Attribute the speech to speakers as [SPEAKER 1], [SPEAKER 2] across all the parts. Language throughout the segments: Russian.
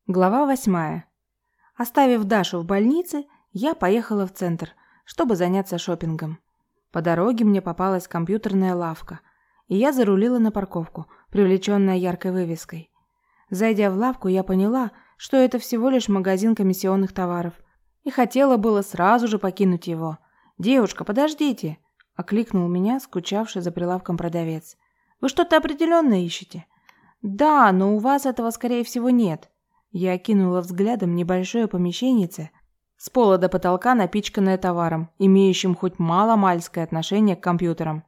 [SPEAKER 1] Глава 8. Оставив Дашу в больнице, я поехала в центр, чтобы заняться шопингом. По дороге мне попалась компьютерная лавка, и я зарулила на парковку, привлеченная яркой вывеской. Зайдя в лавку, я поняла, что это всего лишь магазин комиссионных товаров, и хотела было сразу же покинуть его. «Девушка, подождите!» – окликнул меня скучавший за прилавком продавец. «Вы что-то определенное ищете?» «Да, но у вас этого, скорее всего, нет». Я окинула взглядом небольшое помещенце, с пола до потолка напичканное товаром, имеющим хоть мало-мальское отношение к компьютерам.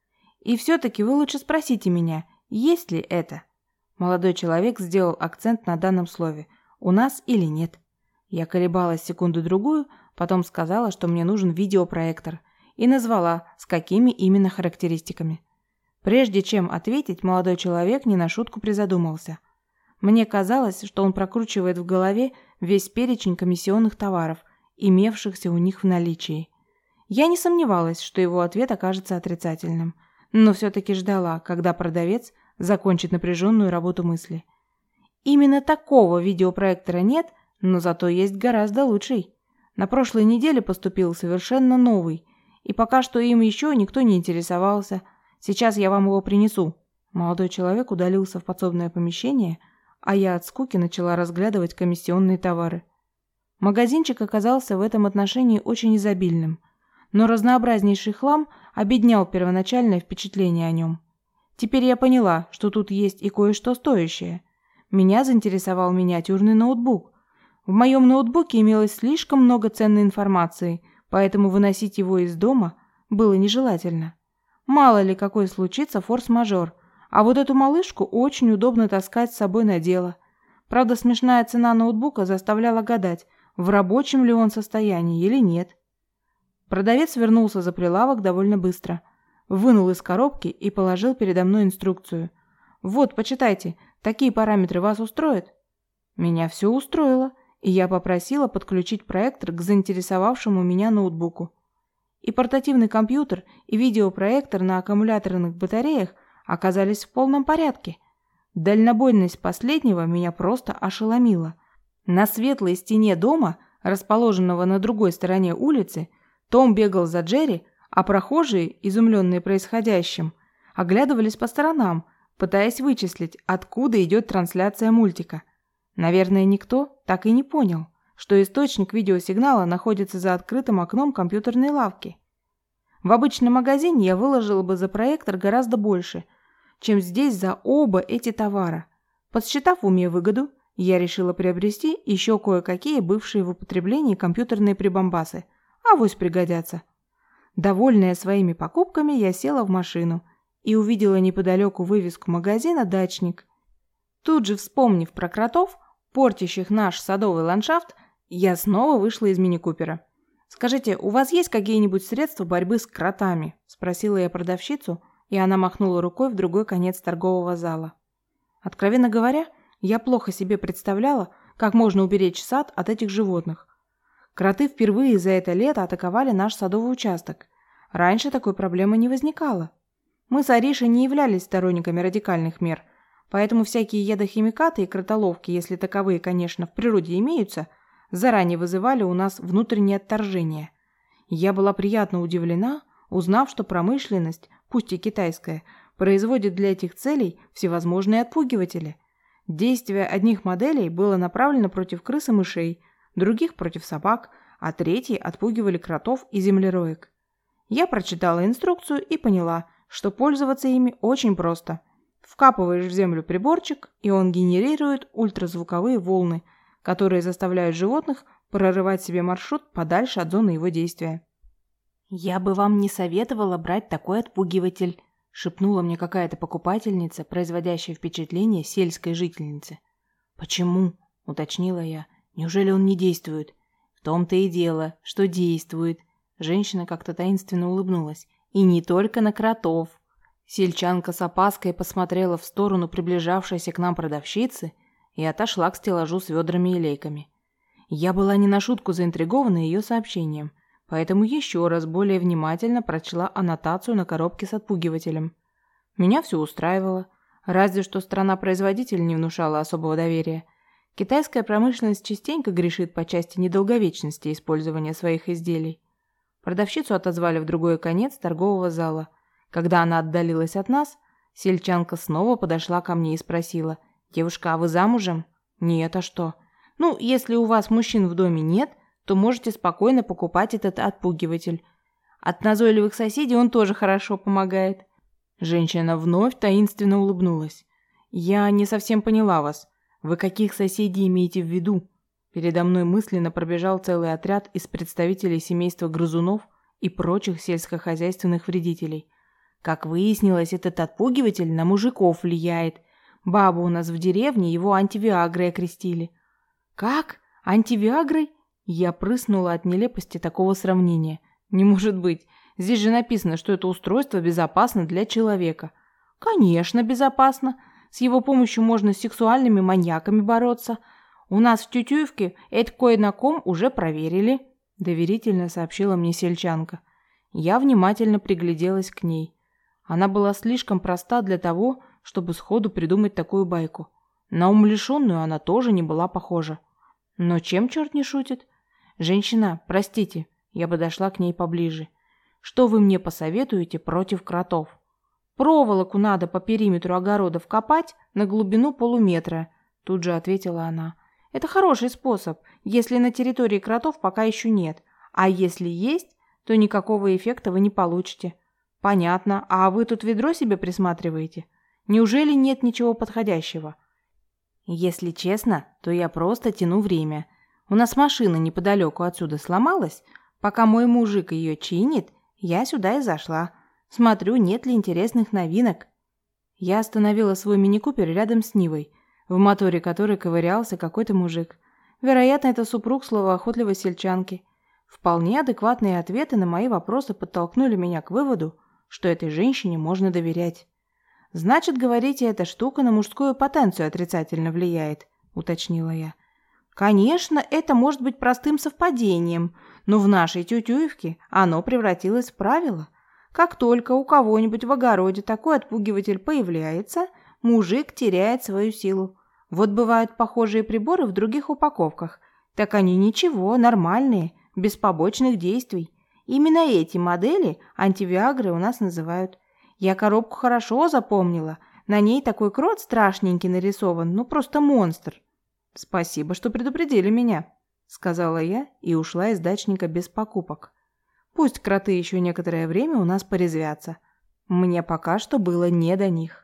[SPEAKER 1] «И все-таки вы лучше спросите меня, есть ли это?» Молодой человек сделал акцент на данном слове. «У нас или нет?» Я колебалась секунду-другую, потом сказала, что мне нужен видеопроектор, и назвала, с какими именно характеристиками. Прежде чем ответить, молодой человек не на шутку призадумался. Мне казалось, что он прокручивает в голове весь перечень комиссионных товаров, имевшихся у них в наличии. Я не сомневалась, что его ответ окажется отрицательным, но все-таки ждала, когда продавец закончит напряженную работу мысли. Именно такого видеопроектора нет, но зато есть гораздо лучший. На прошлой неделе поступил совершенно новый, и пока что им еще никто не интересовался. Сейчас я вам его принесу. Молодой человек удалился в подсобное помещение, а я от скуки начала разглядывать комиссионные товары. Магазинчик оказался в этом отношении очень изобильным, но разнообразнейший хлам обеднял первоначальное впечатление о нем. Теперь я поняла, что тут есть и кое-что стоящее. Меня заинтересовал миниатюрный ноутбук. В моем ноутбуке имелось слишком много ценной информации, поэтому выносить его из дома было нежелательно. Мало ли какой случится форс-мажор, а вот эту малышку очень удобно таскать с собой на дело. Правда, смешная цена ноутбука заставляла гадать, в рабочем ли он состоянии или нет. Продавец вернулся за прилавок довольно быстро. Вынул из коробки и положил передо мной инструкцию. «Вот, почитайте, такие параметры вас устроят?» Меня все устроило, и я попросила подключить проектор к заинтересовавшему меня ноутбуку. И портативный компьютер, и видеопроектор на аккумуляторных батареях оказались в полном порядке. Дальнобойность последнего меня просто ошеломила. На светлой стене дома, расположенного на другой стороне улицы, Том бегал за Джерри, а прохожие, изумленные происходящим, оглядывались по сторонам, пытаясь вычислить, откуда идет трансляция мультика. Наверное, никто так и не понял, что источник видеосигнала находится за открытым окном компьютерной лавки. В обычном магазине я выложила бы за проектор гораздо больше, чем здесь за оба эти товара. Подсчитав в уме выгоду, я решила приобрести еще кое-какие бывшие в употреблении компьютерные прибамбасы, авось пригодятся. Довольная своими покупками, я села в машину и увидела неподалеку вывеску магазина «Дачник». Тут же, вспомнив про кротов, портящих наш садовый ландшафт, я снова вышла из мини-купера. «Скажите, у вас есть какие-нибудь средства борьбы с кротами?» – спросила я продавщицу, и она махнула рукой в другой конец торгового зала. Откровенно говоря, я плохо себе представляла, как можно уберечь сад от этих животных. Кроты впервые за это лето атаковали наш садовый участок. Раньше такой проблемы не возникало. Мы с Аришей не являлись сторонниками радикальных мер, поэтому всякие ядохимикаты и кротоловки, если таковые, конечно, в природе имеются, заранее вызывали у нас внутреннее отторжение. Я была приятно удивлена, узнав, что промышленность, пусть и китайская, производит для этих целей всевозможные отпугиватели. Действие одних моделей было направлено против крыс и мышей, других против собак, а третьи отпугивали кротов и землероек. Я прочитала инструкцию и поняла, что пользоваться ими очень просто. Вкапываешь в землю приборчик, и он генерирует ультразвуковые волны, которые заставляют животных прорывать себе маршрут подальше от зоны его действия. «Я бы вам не советовала брать такой отпугиватель», – шепнула мне какая-то покупательница, производящая впечатление сельской жительницы. «Почему?» – уточнила я. «Неужели он не действует?» «В том-то и дело, что действует». Женщина как-то таинственно улыбнулась. «И не только на кротов». Сельчанка с опаской посмотрела в сторону приближавшейся к нам продавщицы и отошла к стеллажу с ведрами и лейками. Я была не на шутку заинтригована ее сообщением, поэтому еще раз более внимательно прочла аннотацию на коробке с отпугивателем. Меня все устраивало, разве что страна-производитель не внушала особого доверия. Китайская промышленность частенько грешит по части недолговечности использования своих изделий. Продавщицу отозвали в другой конец торгового зала. Когда она отдалилась от нас, сельчанка снова подошла ко мне и спросила: «Девушка, а вы замужем?» «Нет, а что?» «Ну, если у вас мужчин в доме нет, то можете спокойно покупать этот отпугиватель. От назойливых соседей он тоже хорошо помогает». Женщина вновь таинственно улыбнулась. «Я не совсем поняла вас. Вы каких соседей имеете в виду?» Передо мной мысленно пробежал целый отряд из представителей семейства грызунов и прочих сельскохозяйственных вредителей. Как выяснилось, этот отпугиватель на мужиков влияет. Бабу у нас в деревне его антивиагрой окрестили. «Как? Антивиагрой?» Я прыснула от нелепости такого сравнения. «Не может быть. Здесь же написано, что это устройство безопасно для человека». «Конечно, безопасно. С его помощью можно с сексуальными маньяками бороться. У нас в Тютюевке это кое на ком уже проверили», – доверительно сообщила мне сельчанка. Я внимательно пригляделась к ней. Она была слишком проста для того, чтобы сходу придумать такую байку. На умалишенную она тоже не была похожа. Но чем черт не шутит? «Женщина, простите», – я подошла к ней поближе. «Что вы мне посоветуете против кротов?» «Проволоку надо по периметру огородов копать на глубину полуметра», – тут же ответила она. «Это хороший способ, если на территории кротов пока еще нет. А если есть, то никакого эффекта вы не получите». «Понятно. А вы тут ведро себе присматриваете? Неужели нет ничего подходящего?» «Если честно, то я просто тяну время. У нас машина неподалеку отсюда сломалась. Пока мой мужик ее чинит, я сюда и зашла. Смотрю, нет ли интересных новинок». Я остановила свой мини-купер рядом с Нивой, в моторе которой ковырялся какой-то мужик. Вероятно, это супруг словоохотливой сельчанки. Вполне адекватные ответы на мои вопросы подтолкнули меня к выводу, что этой женщине можно доверять. «Значит, говорите, эта штука на мужскую потенцию отрицательно влияет», – уточнила я. «Конечно, это может быть простым совпадением, но в нашей Тютюевке оно превратилось в правило. Как только у кого-нибудь в огороде такой отпугиватель появляется, мужик теряет свою силу. Вот бывают похожие приборы в других упаковках. Так они ничего, нормальные, без побочных действий. Именно эти модели антивиагры у нас называют. Я коробку хорошо запомнила. На ней такой крот страшненький нарисован, ну просто монстр». «Спасибо, что предупредили меня», — сказала я и ушла из дачника без покупок. Пусть кроты еще некоторое время у нас порезвятся. Мне пока что было не до них.